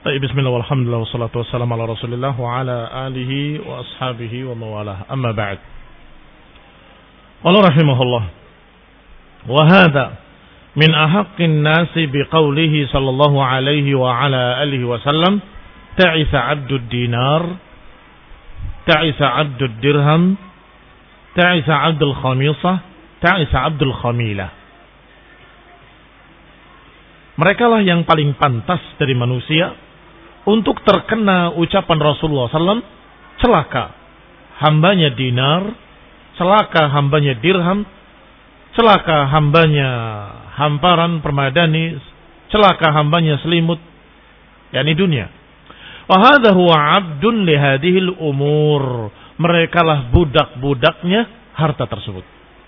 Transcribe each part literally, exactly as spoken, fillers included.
Baik, bismillah walhamdulillah wassalatu wassalamu ala rasulillah wa ala alihi wa ashabihi wa mawalah. Amma ba'd. Qala rahimahullah. Wa hadha min ahaqqin nasi biqaulihi sallallahu alaihi wa ala alihi wa sallam ta'isa 'abdud dinar, ta'isa 'abdud dirham, ta'isa 'abdul khamisah, ta'isa 'abdul khamilah. Merekalah yang paling pantas dari manusia untuk terkena ucapan Rasulullah sallallahu alaihi wasallam, celaka hambanya dinar, celaka hambanya dirham, celaka hambanya hamparan permadani, celaka hambanya selimut, yakni dunia. Wa hadha huwa 'abdun li hadhil umur. Merekalah budak-budaknya harta tersebut.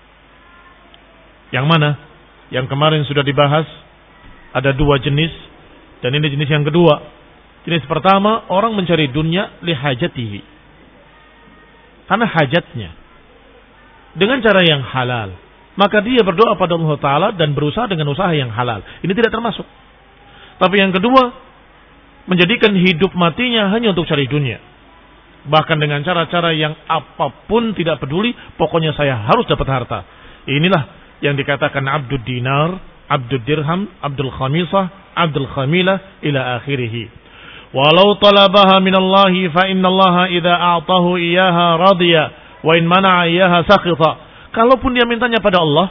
Yang mana? Yang kemarin sudah dibahas, ada dua jenis, dan ini jenis yang kedua. Jenis pertama, orang mencari dunia li hajatihi, karena hajatnya, dengan cara yang halal. Maka dia berdoa pada Allah Ta'ala dan berusaha dengan usaha yang halal. Ini tidak termasuk. Tapi yang kedua, menjadikan hidup matinya hanya untuk cari dunia. Bahkan dengan cara-cara yang apapun tidak peduli, pokoknya saya harus dapat harta. Inilah yang dikatakan abdud dinar, abdud dirham, abdul khamisah, abdul khamilah, ila akhirih. Walau talabaha minallahi fa innallaha idza a'tahu iyyaha radiya wa in mana'a iyyaha sakhita. Kalaupun dia mintanya pada Allah,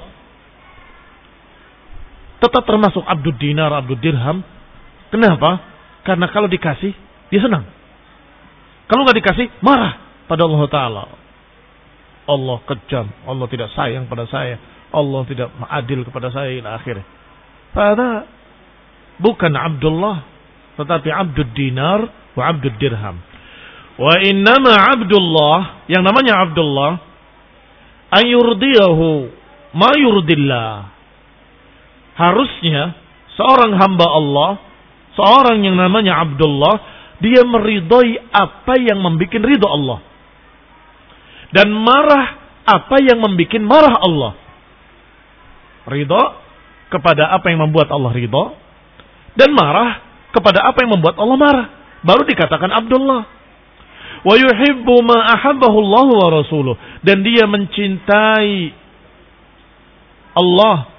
tetap termasuk abdud dinar, abdud dirham. Kenapa? Karena kalau dikasih, dia senang. Kalau enggak dikasih, marah pada Allah Ta'ala. Allah kejam, Allah tidak sayang pada saya, Allah tidak adil kepada saya, ila akhirnya. Pada bukan Abdullah, tetapi abdud dinar wa abdud dirham. Wa innama abdullah, yang namanya Abdullah, ayurdiyahu ma yurdillah. Harusnya seorang hamba Allah, seorang yang namanya Abdullah, dia meridhai apa yang membuat ridho Allah, dan marah apa yang membuat marah Allah. Ridho kepada apa yang membuat Allah ridho, dan marah kepada apa yang membuat Allah marah, baru dikatakan Abdullah. Wa yuhibbu ma ahabbahu Allah wa rasuluh, dan dia mencintai Allah,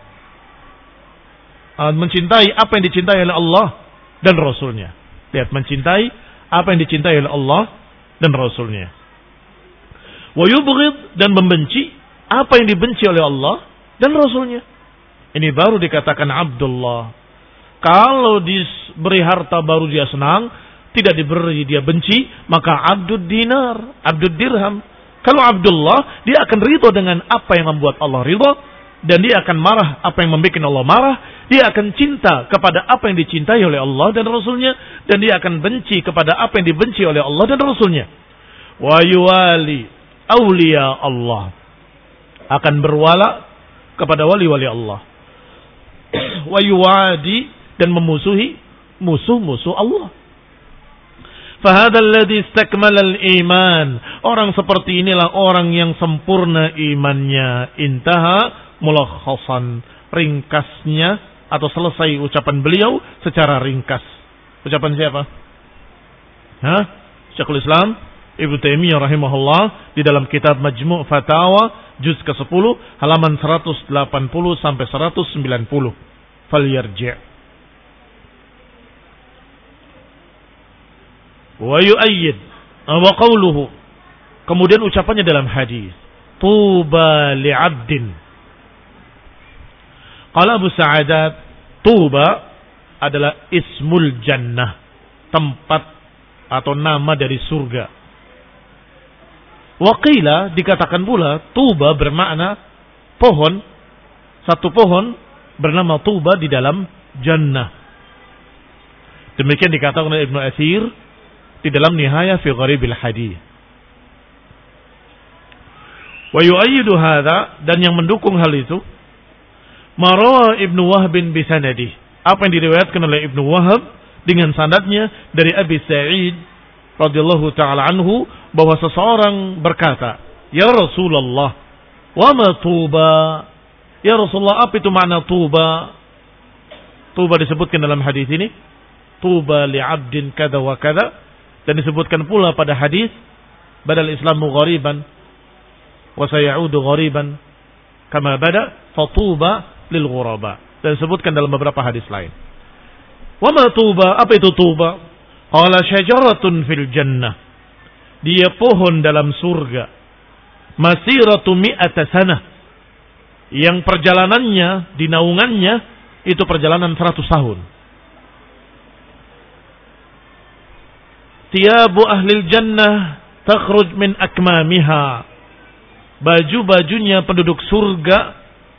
mencintai apa yang dicintai oleh Allah dan Rasulnya. Lihat, mencintai apa yang dicintai oleh Allah dan Rasulnya. Wa yubghid, dan membenci apa yang dibenci oleh Allah dan Rasulnya. Ini baru dikatakan Abdullah. Kalau diberi harta baru dia senang, tidak diberi dia benci, maka abdud dinar, abdud dirham. Kalau Abdullah, dia akan ridho dengan apa yang membuat Allah ridho, dan dia akan marah apa yang membuat Allah marah. Dia akan cinta kepada apa yang dicintai oleh Allah dan Rasulnya, dan dia akan benci kepada apa yang dibenci oleh Allah dan Rasulnya. Wa yuwali awliya Allah, akan berwala kepada wali-wali Allah. Wa yuwadi, dan memusuhi musuh-musuh Allah. Fahadal ladzi istakmala al-iman. Orang seperti inilah orang yang sempurna imannya. Intaha mulakhasan, ringkasnya atau selesai ucapan beliau secara ringkas. Ucapan siapa? Hah? Syekhul Islam Ibnu Taimiyah rahimahullah di dalam kitab Majmu' Fatawa juz ke sepuluh halaman seratus delapan puluh sampai seratus sembilan puluh. Falyarji'. Wa yu'ayyid wa qawluhu, kemudian ucapannya dalam hadis, tuba li'abdin. Qala Abu Sa'adat, tuba adalah ismul jannah, tempat atau nama dari surga. Wa qila, dikatakan pula tuba bermakna pohon, satu pohon bernama tuba di dalam jannah. Demikian dikatakan oleh Ibnu Athir di dalam Nihayah fi Gharibil Hadith. Wa yu'ayyidu hadza, dan yang mendukung hal itu, marawa Ibnu Wahb bin bisanadih, apa yang diriwayatkan oleh Ibnu Wahab dengan sanadnya dari Abi Sa'id radhiyallahu taala anhu, bahwa seseorang berkata, "Ya Rasulullah, wa ma tuba?" Ya Rasulullah, apa itu makna tuba? Tuba disebutkan dalam hadis ini tuba li'abdin kada wa kada, dan disebutkan pula pada hadis badal islamu ghariban wa sayaudu ghariban kama bada fatuba lil ghuraba, dan disebutkan dalam beberapa hadis lain. Wa ma tuba, apa itu tuba? Qala syajaratun fil jannah, dia pohon dalam surga, masiratu mi'ata sanah, yang perjalanannya, dinaungannya itu perjalanan seratus tahun. Tiyabu ahlil jannah takhruj min akmamiha, baju-bajunya penduduk surga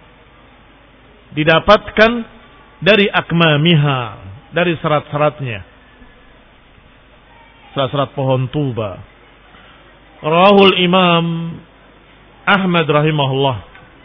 didapatkan dari akmamiha, dari serat-seratnya, serat-serat pohon tuba. Rahul Imam Ahmad rahimahullah.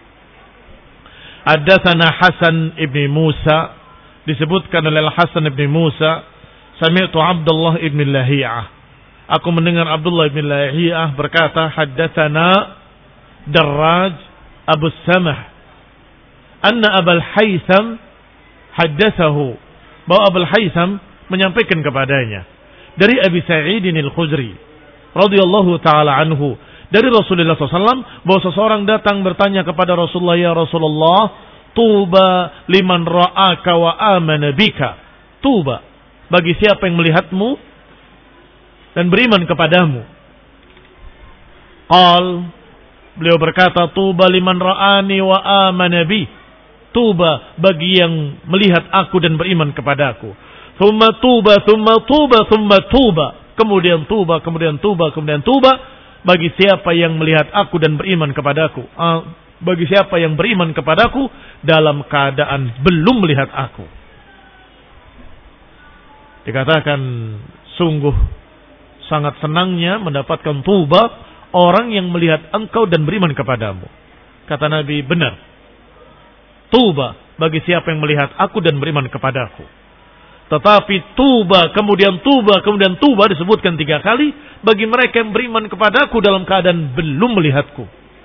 Haddatsana Hasan ibn Musa, disebutkan oleh Hasan ibn Musa, sami'tu Abdullah ibn Lahiyah, aku mendengar Abdullah ibn Lahiyah berkata, haddatsana Darraj Abu Samah anna Abul Haytham haddatsahu, bahwa Abul Haytham menyampaikan kepadanya dari Abi Sa'id al-Khudri radhiyallahu taala anhu, dari Rasulullah sallallahu alaihi wasallam, bahwa seseorang datang bertanya kepada Rasulullah, ya Rasulullah, tuba liman ra'aka wa amana bika, tuba bagi siapa yang melihatmu dan beriman kepadamu. Qal, beliau berkata, tuba liman ra'ani wa amana bi, tuba bagi yang melihat aku dan beriman kepadaku. Thumma tuba, thumma tuba, thumma tuba, kemudian tuba, kemudian tuba, kemudian tuba bagi siapa yang melihat aku dan beriman kepadaku. Uh, bagi siapa yang beriman kepadaku dalam keadaan belum melihat aku. Dikatakan sungguh sangat senangnya mendapatkan tuba orang yang melihat engkau dan beriman kepadamu. Kata Nabi, benar. Tuba bagi siapa yang melihat aku dan beriman kepadaku. Tetapi tuba, kemudian tuba, kemudian tuba disebutkan tiga kali bagi mereka yang beriman kepadaku dalam keadaan belum melihatku.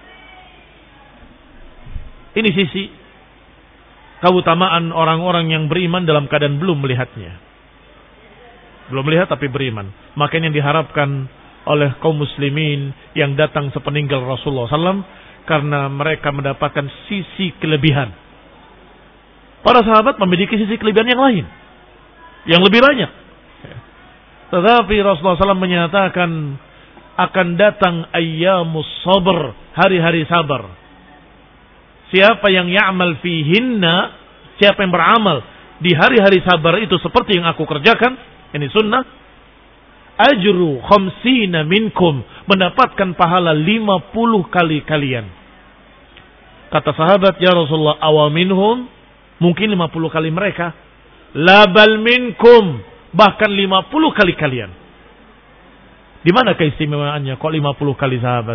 Ini sisi keutamaan orang-orang yang beriman dalam keadaan belum melihatnya. Belum melihat tapi beriman. Maka ini yang diharapkan oleh kaum muslimin yang datang sepeninggal Rasulullah sallallahu alaihi wasallam, karena mereka mendapatkan sisi kelebihan. Para sahabat memiliki sisi kelebihan yang lain, yang lebih banyak. Tetapi Rasulullah sallallahu alaihi wasallam menyatakan akan datang ayyamus sabr, hari-hari sabar. Siapa yang ya'mal fihinna, siapa yang beramal di hari-hari sabar itu seperti yang aku kerjakan, ini sunnah, ajru khamsina minkum, mendapatkan pahala lima puluh kali kalian. Kata sahabat, ya Rasulullah, awaminhum, mungkin lima puluh kali mereka. Labal minkum, bahkan lima puluh kali kalian. Di mana keistimewaannya kok lima puluh kali sahabat?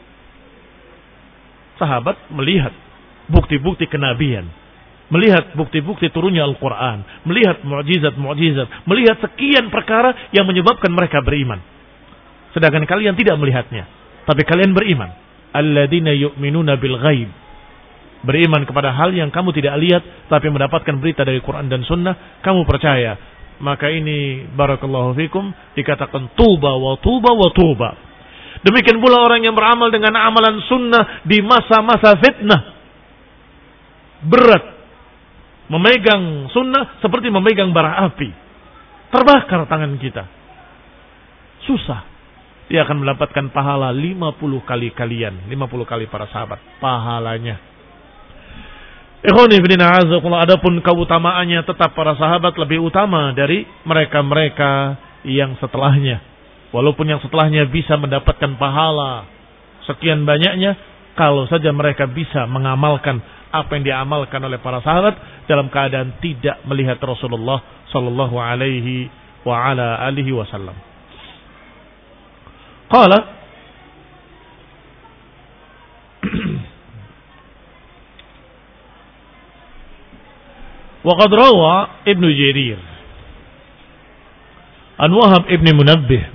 Sahabat melihat bukti-bukti kenabian, melihat bukti-bukti turunnya Al-Quran, melihat mu'jizat-mu'jizat, melihat sekian perkara yang menyebabkan mereka beriman. Sedangkan kalian tidak melihatnya, tapi kalian beriman. Alladzina yu'minuna bil ghaib, beriman kepada hal yang kamu tidak lihat, tapi mendapatkan berita dari Quran dan Sunnah, kamu percaya. Maka ini barakallahu fikum dikatakan tuba wa tuba wa tuba. Demikian pula orang yang beramal dengan amalan sunnah di masa-masa fitnah. Berat memegang sunnah seperti memegang bara api. Terbakar tangan kita. Susah. Dia akan mendapatkan pahala lima puluh kali kalian. lima puluh kali para sahabat. Pahalanya. Ikhwani fillah azakumullah, adapun keutamaannya tetap para sahabat lebih utama dari mereka-mereka yang setelahnya. Walaupun yang setelahnya bisa mendapatkan pahala sekian banyaknya, kalau saja mereka bisa mengamalkan apa yang diamalkan oleh para sahabat dalam keadaan tidak melihat Rasulullah sallallahu alaihi wa ala alihi wasallam. Qala wa qad rawa Ibnu Jarir an Wahab ibn Munabbih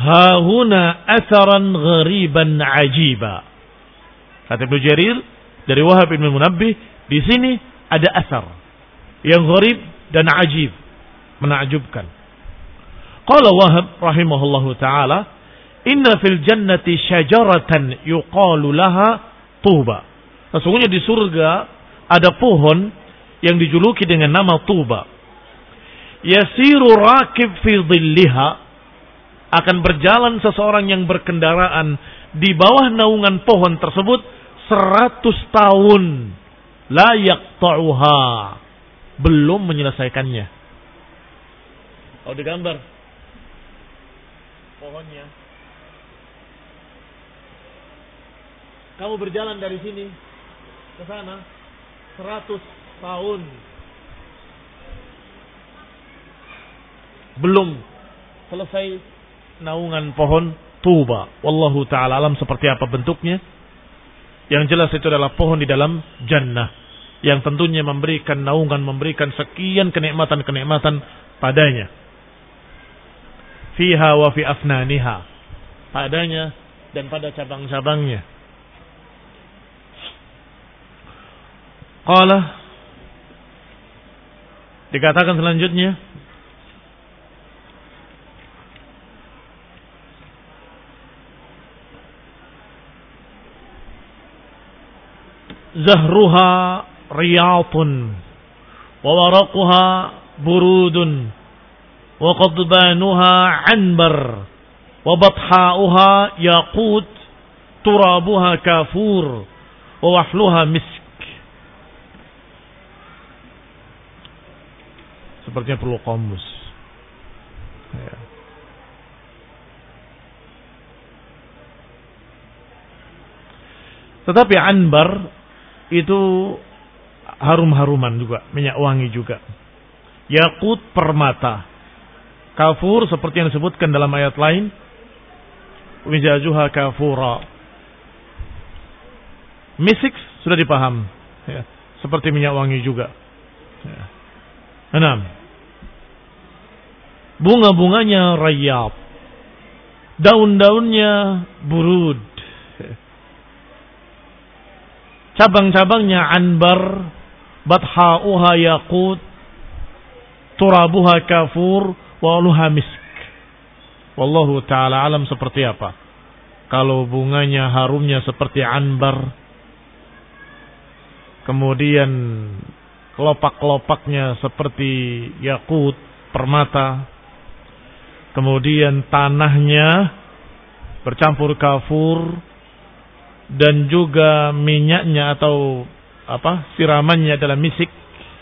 hahuna atharan ghariban ajiba. Kata Ibnu Jarir dari Wahab bin Munabbih, di sini ada asar yang gharib dan ajib, menakjubkan. Qala Wahab rahimahullahu taala, inna fil jannati syajaratan yuqalu laha Tuba. Sesungguhnya di surga ada pohon yang dijuluki dengan nama Tuba. Yasiru rakib fi dhilliha, akan berjalan seseorang yang berkendaraan di bawah naungan pohon tersebut seratus tahun, la yaqta'uha, belum menyelesaikannya. Oh, digambar pohonnya. Kamu berjalan dari sini ke sana seratus tahun, belum selesai naungan pohon Tuba. Wallahu ta'ala alam seperti apa bentuknya. Yang jelas itu adalah pohon di dalam jannah, yang tentunya memberikan naungan, memberikan sekian kenikmatan-kenikmatan padanya. Fiha wa fi afnaniha, padanya dan pada cabang-cabangnya. Qala, dikatakan selanjutnya, zahruha riyatun wa waraquha burudun wa qadbanuha anbar wa bathauha yaqut turabuha kafur wa wahluha misk. Sepertinya perlu kamus. Ya. Tetapi anbar itu harum-haruman juga, minyak wangi juga. Yakut permata. Kafur seperti yang disebutkan dalam ayat lain, wijajuha kafura. Misik sudah dipaham, ya, seperti minyak wangi juga. Ya. Enam. Bunga-bunganya rayyab, daun-daunnya burud, cabang-cabangnya anbar, bathauha yaqut, turabuha kafur, waluha misk. Wallahu ta'ala alam seperti apa. Kalau bunganya harumnya seperti anbar, kemudian kelopak-kelopaknya seperti yakut, permata, kemudian tanahnya bercampur kafur, dan juga minyaknya atau apa siramannya adalah misik.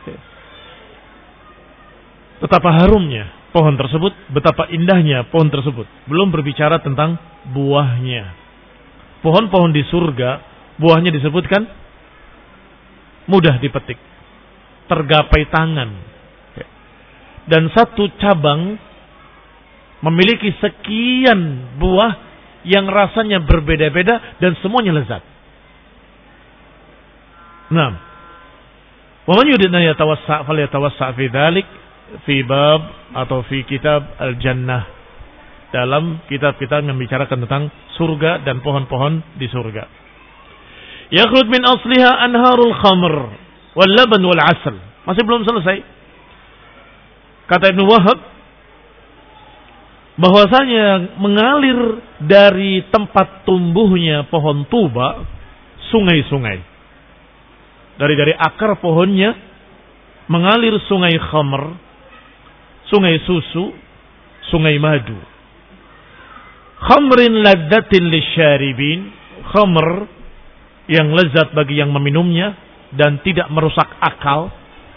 Betapa harumnya pohon tersebut, betapa indahnya pohon tersebut. Belum berbicara tentang buahnya. Pohon-pohon di surga, buahnya disebutkan mudah dipetik, tergapai tangan. Dan satu cabang memiliki sekian buah yang rasanya berbeda-beda dan semuanya lezat. Nah, wa man yuridna yatawassa' falyatawassa' fi dzalik fi bab atau fi kitab al-jannah, dalam kitab-kitab yang membicarakan tentang surga dan pohon-pohon di surga. Yakhruj min asliha anharul khamr wal laban wal 'asal. Masih belum selesai. Kata Ibnu Wahab, bahwasanya mengalir dari tempat tumbuhnya pohon tuba sungai-sungai. Dari dari akar pohonnya mengalir sungai khamr, sungai susu, sungai madu. Khamrin ladzatin lisyaribin, khamr yang lezat bagi yang meminumnya dan tidak merusak akal.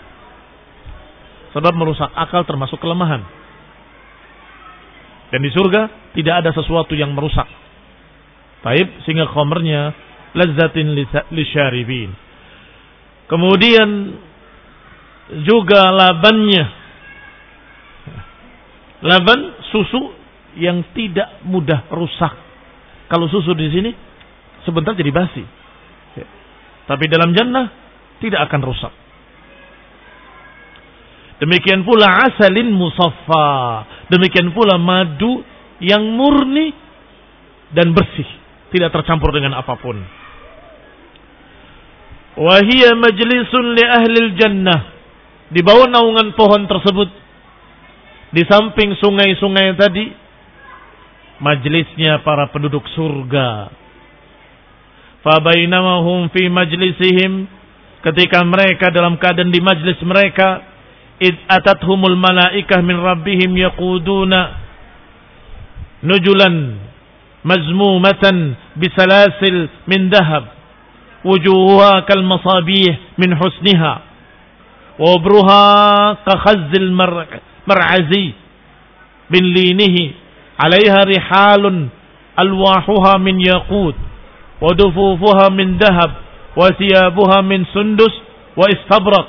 Sebab merusak akal termasuk kelemahan. Dan di surga tidak ada sesuatu yang merusak. Taib, sehingga khamrnya lazzatin lisyaribin. Kemudian juga labannya. Laban susu yang tidak mudah rusak. Kalau susu di sini sebentar jadi basi. Tapi dalam jannah tidak akan rusak. Demikian pula asalin musaffa. Demikian pula madu yang murni dan bersih, tidak tercampur dengan apapun. Wa hiya majlisun li ahlil jannah. Di bawah naungan pohon tersebut, di samping sungai-sungai tadi, majlisnya para penduduk surga. Fa bainama hum fi majlisihim, ketika mereka dalam keadaan di majlis mereka, id atathumul malaikah min rabbihim yaquduna nujulan mazmumatan bisalasil min dahab wujuhuha kal masabih min husniha wa ubruha ka khazzil mar'azi bin linihi alaiha rihalun alwahuha min yaqut wa dufufuha min dahab wa thiyabuha min sundus wa istabraq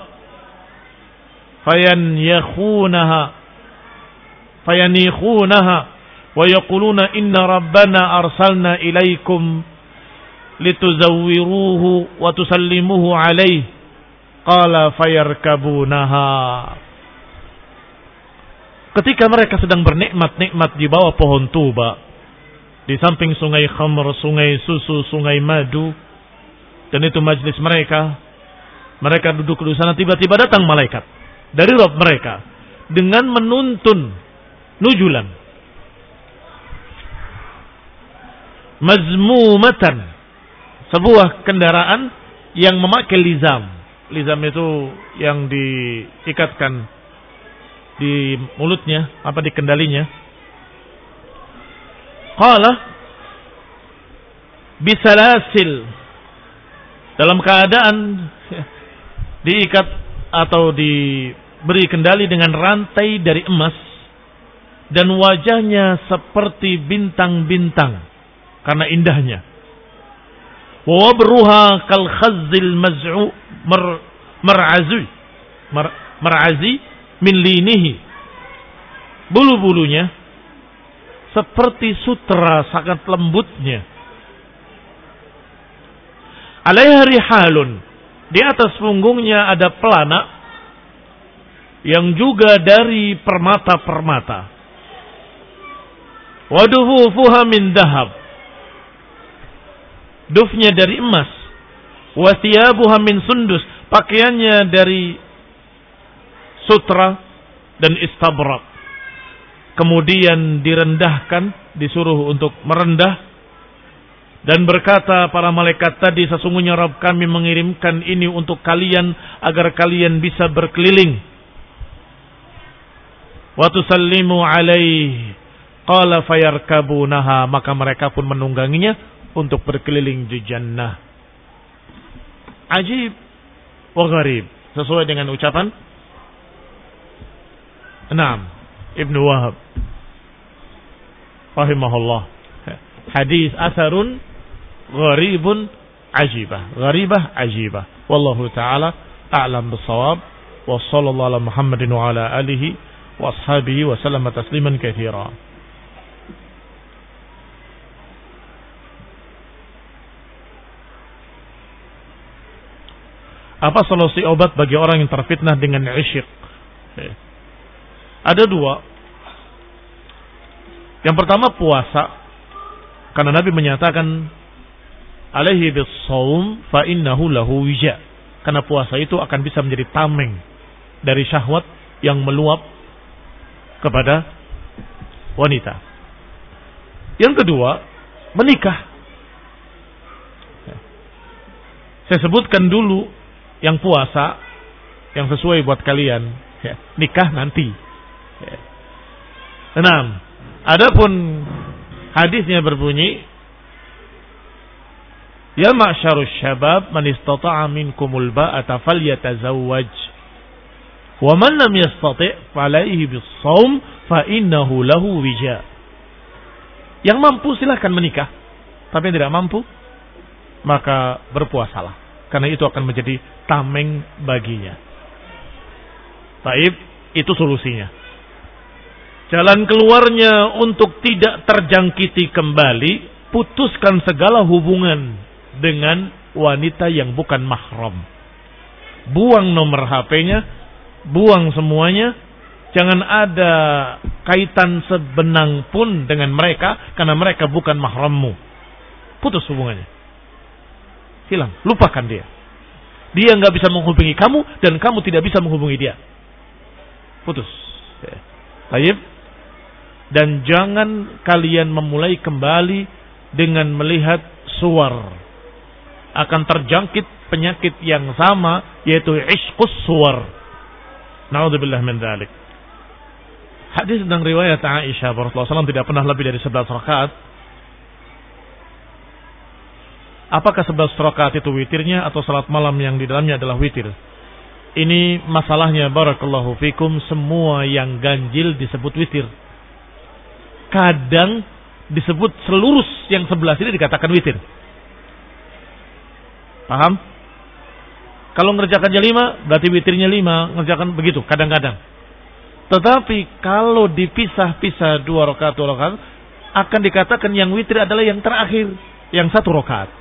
fayanyakunaha fayanikhunaha wa yaquluna inna rabbana arsalna ilaikum lituzawwiruhu wa tusallimuhu alaihi qala fayarkabunaha. Ketika mereka sedang bernikmat-nikmat di bawah pohon tuba, di samping sungai khamr, sungai susu, sungai madu, dan itu majlis mereka, mereka duduk di sana, tiba-tiba datang malaikat dari Rabb mereka dengan menuntun nujulan mazmumatan, sebuah kendaraan yang memakai lizam. Lizam itu yang diikatkan di mulutnya, apa di kendalinya. Qala bisalasil, dalam keadaan diikat atau diberi kendali dengan rantai dari emas, dan wajahnya seperti bintang-bintang karena indahnya. Wa wabruha kal khazzil maz'u mar mar'azi mar, mar'azi min linihi, bulu-bulunya seperti sutra sangat lembutnya. Alaiha rihalun, di atas punggungnya ada pelana yang juga dari permata-permata. Wa dufufuha min dahab, dufnya dari emas. Wa thiyabuha min sundus, pakaiannya dari sutra dan istabrak. Kemudian direndahkan, disuruh untuk merendah, dan berkata para malaikat tadi, sesungguhnya Rabb kami mengirimkan ini untuk kalian agar kalian bisa berkeliling. Wa tusallimu alaihi qala fayarkabunaha, maka mereka pun menungganginya untuk berkeliling di jannah. Ajib wa gharib, sesuai dengan ucapan Naam Ibnu Wahab rahimahullah, hadis asarun gharibun ajibah, gharibah ajibah. Wallahu ta'ala a'lam bissawab. Wa sallallahu ala Muhammadin wa ala alihi wa ashabihi wa sallama tasliman katsira. Apa solusi obat bagi orang yang terfitnah dengan isyik? Ada dua. Yang pertama puasa, karena Nabi menyatakan alaihi bis-shaum fa innahu lahu wija, karena puasa itu akan bisa menjadi tameng dari syahwat yang meluap kepada wanita. Yang kedua, menikah. Saya sebutkan dulu yang puasa, yang sesuai buat kalian, ya, nikah nanti. Ya. Enam. Adapun hadisnya berbunyi, ya ma'syarus syabab man istata'a minkumul ba'ata falyatazawwaj wa man lam yastati' falaihi bis-shaum fa innahu lahu wija. Yang mampu silahkan menikah, tapi yang tidak mampu maka berpuasalah, karena itu akan menjadi tameng baginya. Taib, itu solusinya. Jalan keluarnya untuk tidak terjangkiti kembali, putuskan segala hubungan dengan wanita yang bukan mahram. Buang nomor H P-nya, buang semuanya, Jangan ada kaitan sebenang pun dengan mereka, karena mereka bukan mahrammu. Putus hubungannya. Hilang, lupakan dia. Dia nggak bisa menghubungi kamu, dan kamu tidak bisa menghubungi dia. Putus. Baik. Dan jangan kalian memulai kembali dengan melihat suwar. Akan terjangkit penyakit yang sama, yaitu ishqus suwar. Na'udzubillah min dzalik. Hadis tentang riwayat Aisyah bahwa Rasulullah shallallahu alaihi wasallam tidak pernah lebih dari sebelas rakaat. Apakah sebelas rakaat itu witirnya atau salat malam yang di dalamnya adalah witir? Ini masalahnya, barakallahu fikum, semua yang ganjil disebut witir. Kadang disebut selurus yang sebelas ini dikatakan witir. Paham? Kalau ngerjakannya lima, berarti witirnya lima, ngerjakan begitu, kadang-kadang. Tetapi kalau dipisah-pisah dua rakaat, dua rakaat, akan dikatakan yang witir adalah yang terakhir, yang satu rakaat.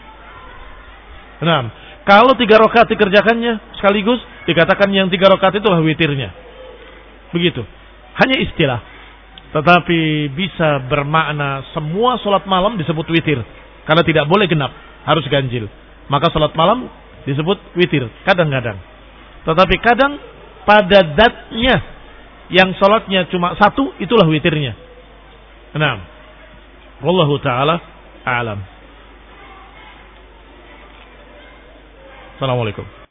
Nah, kalau tiga rakaat dikerjakannya sekaligus, dikatakan yang tiga rakaat itulah witirnya. Begitu. Hanya istilah. Tetapi bisa bermakna semua sholat malam disebut witir. Karena tidak boleh genap, harus ganjil. Maka sholat malam disebut witir, kadang-kadang. Tetapi kadang pada zatnya, yang sholatnya cuma satu, itulah witirnya. Nah, wallahu ta'ala a'lam. Assalamualaikum.